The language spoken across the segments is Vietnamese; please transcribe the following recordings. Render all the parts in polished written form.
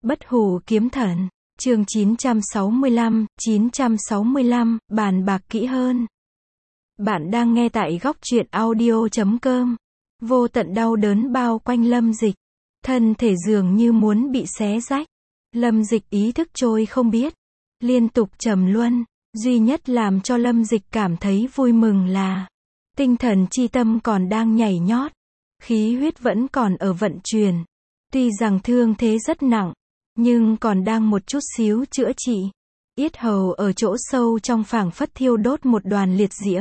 Bất hủ kiếm thần, chương 965, bàn bạc kỹ hơn. Bạn đang nghe tại góc truyện audio.com. Vô tận đau đớn bao quanh Lâm Dịch. Thân thể dường như muốn bị xé rách. Lâm Dịch ý thức trôi không biết. Liên tục trầm luân. Duy nhất làm cho Lâm Dịch cảm thấy vui mừng là tinh thần chi tâm còn đang nhảy nhót. Khí huyết vẫn còn ở vận chuyển. Tuy rằng thương thế rất nặng, nhưng còn đang một chút xíu chữa trị. Yết hầu ở chỗ sâu trong phảng phất thiêu đốt một đoàn liệt diễm.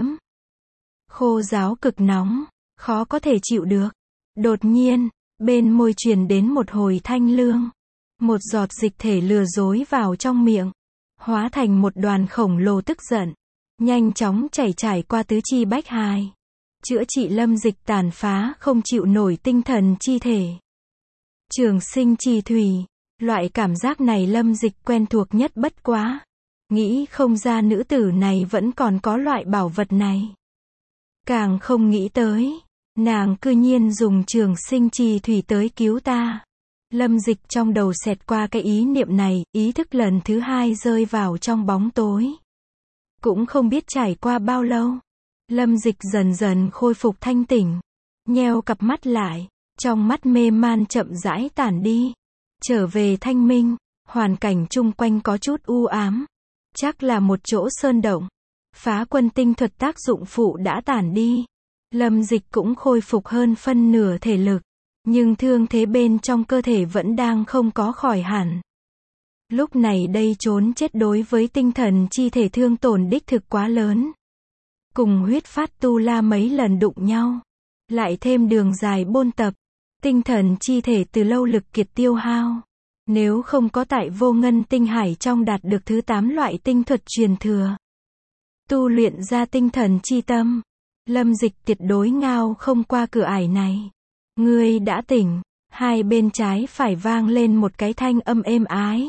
Khô ráo cực nóng, khó có thể chịu được. Đột nhiên, bên môi truyền đến một hồi thanh lương. Một giọt dịch thể lừa dối vào trong miệng, hóa thành một đoàn khổng lồ tức giận, nhanh chóng trải qua tứ chi bách hài. Chữa trị Lâm Dịch tàn phá không chịu nổi tinh thần chi thể. Trường sinh chi thủy, loại cảm giác này Lâm Dịch quen thuộc nhất bất quá. Nghĩ không ra nữ tử này vẫn còn có loại bảo vật này. Càng không nghĩ tới, nàng cư nhiên dùng trường sinh chi thủy tới cứu ta. Lâm Dịch trong đầu xẹt qua cái ý niệm này, ý thức lần thứ hai rơi vào trong bóng tối. Cũng không biết trải qua bao lâu, Lâm Dịch dần dần khôi phục thanh tỉnh, nheo cặp mắt lại, trong mắt mê man chậm rãi tản đi, trở về thanh minh. Hoàn cảnh chung quanh có chút u ám, chắc là một chỗ sơn động. Phá quân tinh thuật tác dụng phụ đã tản đi, Lâm Dịch cũng khôi phục hơn phân nửa thể lực, nhưng thương thế bên trong cơ thể vẫn đang không có khỏi hẳn. Lúc này đây trốn chết đối với tinh thần chi thể thương tổn đích thực quá lớn. Cùng huyết phát tu la mấy lần đụng nhau, lại thêm đường dài bôn tập, tinh thần chi thể từ lâu lực kiệt tiêu hao. Nếu không có tại vô ngân tinh hải trong đạt được thứ 8 loại tinh thuật truyền thừa, tu luyện ra tinh thần chi tâm, Lâm Dịch tuyệt đối ngao không qua cửa ải này. Ngươi đã tỉnh. Hai bên trái phải vang lên một cái thanh âm êm ái.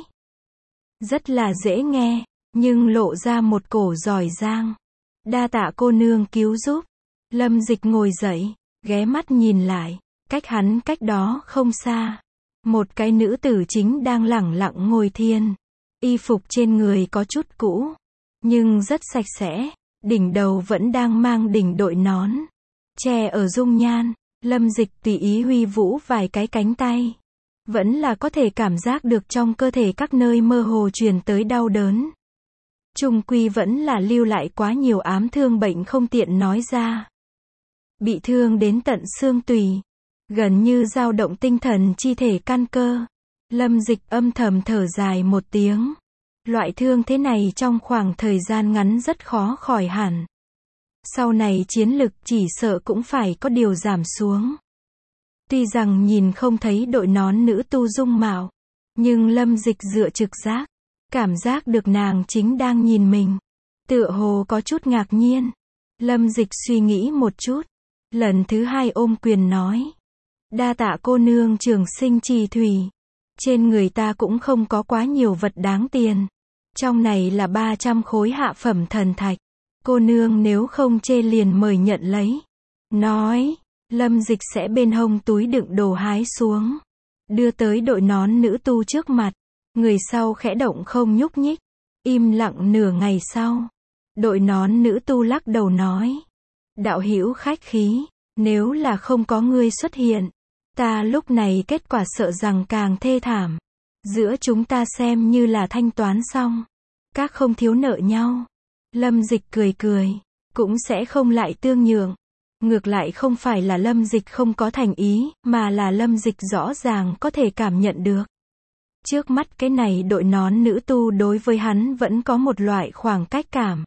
Rất là dễ nghe, nhưng lộ ra một cổ giỏi giang. Đa tạ cô nương cứu giúp. Lâm Dịch ngồi dậy, ghé mắt nhìn lại, cách hắn cách đó không xa. Một cái nữ tử chính đang lẳng lặng ngồi thiền. Y phục trên người có chút cũ, nhưng rất sạch sẽ, đỉnh đầu vẫn đang mang đỉnh đội nón. Che ở dung nhan, Lâm Dịch tùy ý huy vũ vài cái cánh tay. Vẫn là có thể cảm giác được trong cơ thể các nơi mơ hồ truyền tới đau đớn. Chung quy vẫn là lưu lại quá nhiều ám thương bệnh không tiện nói ra. Bị thương đến tận xương tủy, gần như dao động tinh thần chi thể căn cơ. Lâm Dịch âm thầm thở dài một tiếng. Loại thương thế này trong khoảng thời gian ngắn rất khó khỏi hẳn. Sau này chiến lực chỉ sợ cũng phải có điều giảm xuống. Tuy rằng nhìn không thấy đội nón nữ tu dung mạo, nhưng Lâm Dịch dựa trực giác, cảm giác được nàng chính đang nhìn mình. Tựa hồ có chút ngạc nhiên. Lâm Dịch suy nghĩ một chút, lần thứ hai ôm quyền nói. Đa tạ cô nương trường sinh trì thủy. Trên người ta cũng không có quá nhiều vật đáng tiền. Trong này là 300 khối hạ phẩm thần thạch. Cô nương nếu không chê liền mời nhận lấy. Nói, Lâm Dịch sẽ bên hông túi đựng đồ hái xuống, đưa tới đội nón nữ tu trước mặt. Người sau khẽ động không nhúc nhích. Im lặng nửa ngày sau, đội nón nữ tu lắc đầu nói. Đạo hữu khách khí, nếu là không có ngươi xuất hiện, ta lúc này kết quả sợ rằng càng thê thảm. Giữa chúng ta xem như là thanh toán xong, các không thiếu nợ nhau. Lâm Dịch cười cười, cũng sẽ không lại tương nhượng. Ngược lại không phải là Lâm Dịch không có thành ý, mà là Lâm Dịch rõ ràng có thể cảm nhận được. Trước mắt cái này đội nón nữ tu đối với hắn vẫn có một loại khoảng cách cảm.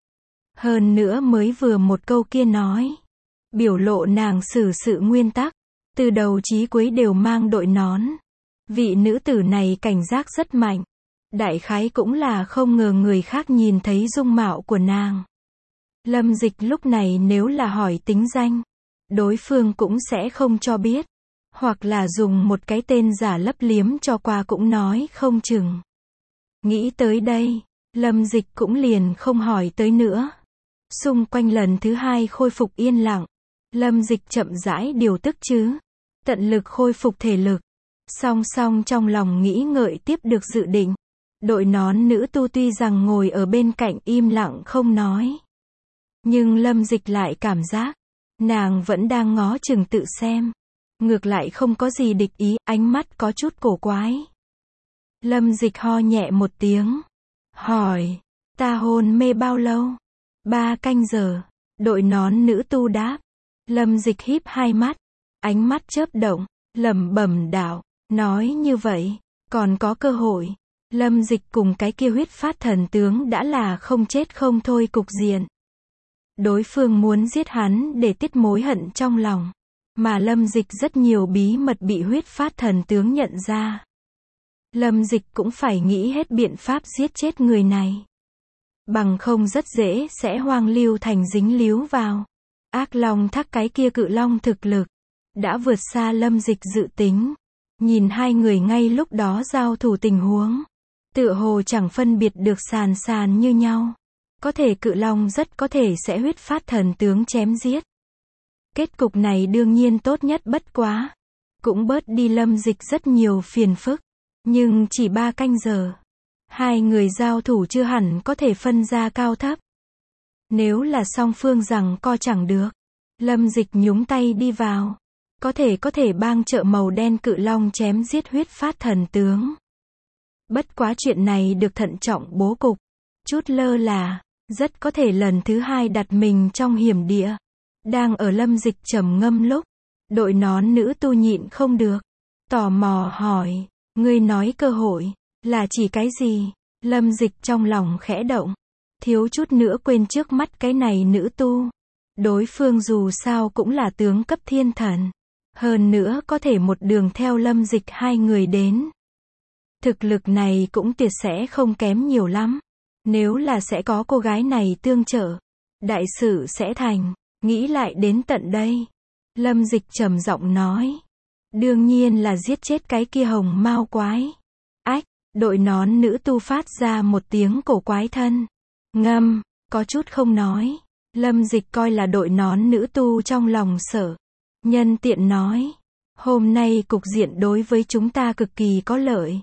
Hơn nữa mới vừa một câu kia nói, biểu lộ nàng xử sự nguyên tắc, từ đầu chí cuối đều mang đội nón. Vị nữ tử này cảnh giác rất mạnh. Đại khái cũng là không ngờ người khác nhìn thấy dung mạo của nàng. Lâm Dịch lúc này nếu là hỏi tính danh, đối phương cũng sẽ không cho biết. Hoặc là dùng một cái tên giả lấp liếm cho qua cũng nói không chừng. Nghĩ tới đây, Lâm Dịch cũng liền không hỏi tới nữa. Xung quanh lần thứ hai khôi phục yên lặng. Lâm Dịch chậm rãi điều tức chứ. Tận lực khôi phục thể lực. Song song trong lòng nghĩ ngợi tiếp được dự định. Đội nón nữ tu tuy rằng ngồi ở bên cạnh im lặng không nói. Nhưng Lâm Dịch lại cảm giác, nàng vẫn đang ngó chừng tự xem. Ngược lại không có gì địch ý, ánh mắt có chút cổ quái. Lâm Dịch ho nhẹ một tiếng. Hỏi, ta hôn mê bao lâu? 3 canh giờ. Đội nón nữ tu đáp. Lâm Dịch híp hai mắt. Ánh mắt chớp động, lẩm bẩm đạo. Nói như vậy, còn có cơ hội. Lâm Dịch cùng cái kia huyết phát thần tướng đã là không chết không thôi cục diện. Đối phương muốn giết hắn để tiết mối hận trong lòng. Mà Lâm Dịch rất nhiều bí mật bị huyết phát thần tướng nhận ra. Lâm Dịch cũng phải nghĩ hết biện pháp giết chết người này. Bằng không rất dễ sẽ hoang lưu thành dính líu vào. Ác long thác cái kia cự long thực lực đã vượt xa Lâm Dịch dự tính. Nhìn hai người ngay lúc đó giao thủ tình huống, tựa hồ chẳng phân biệt được sàn sàn như nhau. Có thể cự long rất có thể sẽ huyết phát thần tướng chém giết. Kết cục này đương nhiên tốt nhất bất quá. Cũng bớt đi Lâm Dịch rất nhiều phiền phức. Nhưng chỉ 3 canh giờ. Hai người giao thủ chưa hẳn có thể phân ra cao thấp. Nếu là song phương rằng co chẳng được. Lâm Dịch nhúng tay đi vào. Có thể bang trợ màu đen cự long chém giết huyết phát thần tướng. Bất quá chuyện này được thận trọng bố cục. Chút lơ là, rất có thể lần thứ hai đặt mình trong hiểm địa. Đang ở Lâm Dịch trầm ngâm lúc, đội nón nữ tu nhịn không được. Tò mò hỏi, ngươi nói cơ hội, là chỉ cái gì? Lâm Dịch trong lòng khẽ động. Thiếu chút nữa quên trước mắt cái này nữ tu. Đối phương dù sao cũng là tướng cấp thiên thần. Hơn nữa có thể một đường theo Lâm Dịch hai người đến. Thực lực này cũng tuyệt sẽ không kém nhiều lắm. Nếu là sẽ có cô gái này tương trợ, đại sự sẽ thành. Nghĩ lại đến tận đây, Lâm Dịch trầm giọng nói. Đương nhiên là giết chết cái kia hồng mao quái. Ách, đội nón nữ tu phát ra một tiếng cổ quái thân. Ngâm, có chút không nói. Lâm Dịch coi là đội nón nữ tu trong lòng sợ. Nhân tiện nói, hôm nay cục diện đối với chúng ta cực kỳ có lợi.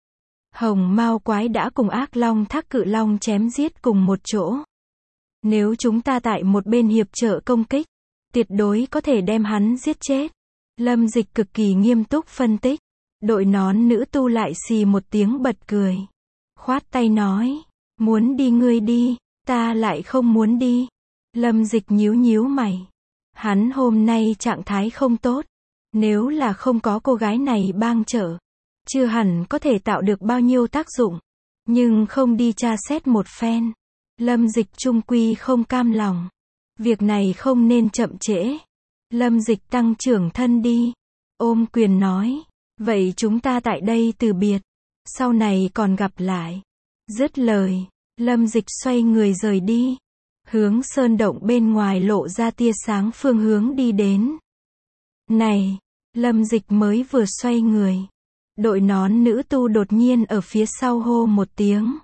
Hồng mao quái đã cùng ác long thác cự long chém giết cùng một chỗ. Nếu chúng ta tại một bên hiệp trợ công kích, tuyệt đối có thể đem hắn giết chết. Lâm Dịch cực kỳ nghiêm túc phân tích. Đội nón nữ tu lại xì một tiếng bật cười. Khoát tay nói, muốn đi ngươi đi, ta lại không muốn đi. Lâm Dịch nhíu nhíu mày. Hắn hôm nay trạng thái không tốt. Nếu là không có cô gái này bang trợ, chưa hẳn có thể tạo được bao nhiêu tác dụng. Nhưng không đi tra xét một phen, Lâm Dịch chung quy không cam lòng. Việc này không nên chậm trễ. Lâm Dịch tăng trưởng thân đi. Ôm quyền nói, vậy chúng ta tại đây từ biệt. Sau này còn gặp lại. Dứt lời, Lâm Dịch xoay người rời đi. Hướng sơn động bên ngoài lộ ra tia sáng phương hướng đi đến. Này, Lâm Dịch mới vừa xoay người. Đội nón nữ tu đột nhiên ở phía sau hô một tiếng.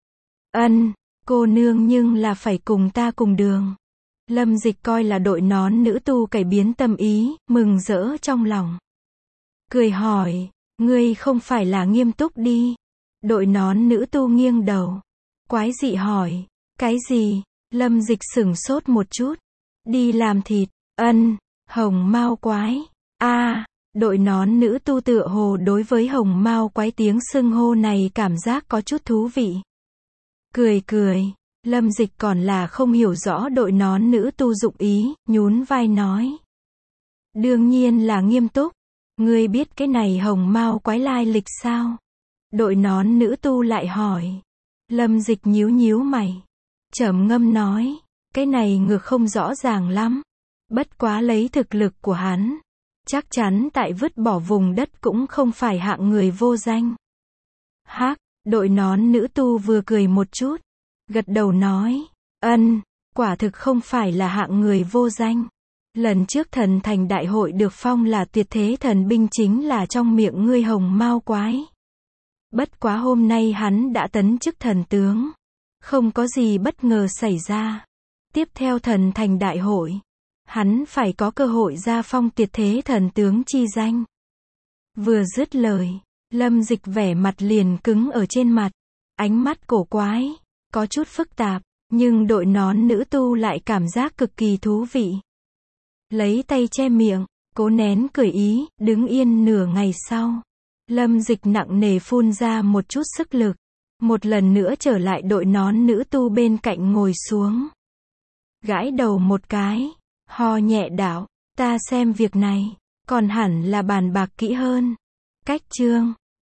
Ân, cô nương nhưng là phải cùng ta cùng đường. Lâm Dịch coi là đội nón nữ tu cải biến tâm ý, mừng rỡ trong lòng. Cười hỏi, ngươi không phải là nghiêm túc đi. Đội nón nữ tu nghiêng đầu. Quái dị hỏi, cái gì? Lâm Dịch sửng sốt một chút. Đi làm thịt, ân, hồng mao quái. Đội nón nữ tu tựa hồ đối với hồng mao quái tiếng xưng hô này cảm giác có chút thú vị. Cười, Lâm Dịch còn là không hiểu rõ đội nón nữ tu dụng ý, nhún vai nói. Đương nhiên là nghiêm túc. Ngươi biết cái này hồng mao quái lai lịch sao? Đội nón nữ tu lại hỏi. Lâm Dịch nhíu mày. Trầm ngâm nói, cái này ngược không rõ ràng lắm. Bất quá lấy thực lực của hắn, chắc chắn tại vứt bỏ vùng đất cũng không phải hạng người vô danh. Hắc, đội nón nữ tu vừa cười một chút, gật đầu nói, ân, quả thực không phải là hạng người vô danh. Lần trước thần thành đại hội được phong là tuyệt thế thần binh chính là trong miệng ngươi hồng mao quái. Bất quá hôm nay hắn đã tấn chức thần tướng. Không có gì bất ngờ xảy ra. Tiếp theo thần thành đại hội, hắn phải có cơ hội ra phong tuyệt thế thần tướng chi danh. Vừa dứt lời, Lâm Dịch vẻ mặt liền cứng ở trên mặt. Ánh mắt cổ quái, có chút phức tạp, nhưng đội nón nữ tu lại cảm giác cực kỳ thú vị. Lấy tay che miệng, cố nén cười ý, đứng yên nửa ngày sau. Lâm Dịch nặng nề phun ra một chút sức lực. Một lần nữa trở lại đội nón nữ tu bên cạnh ngồi xuống. Gãi đầu một cái, ho nhẹ đạo, ta xem việc này, còn hẳn là bàn bạc kỹ hơn. Cách chương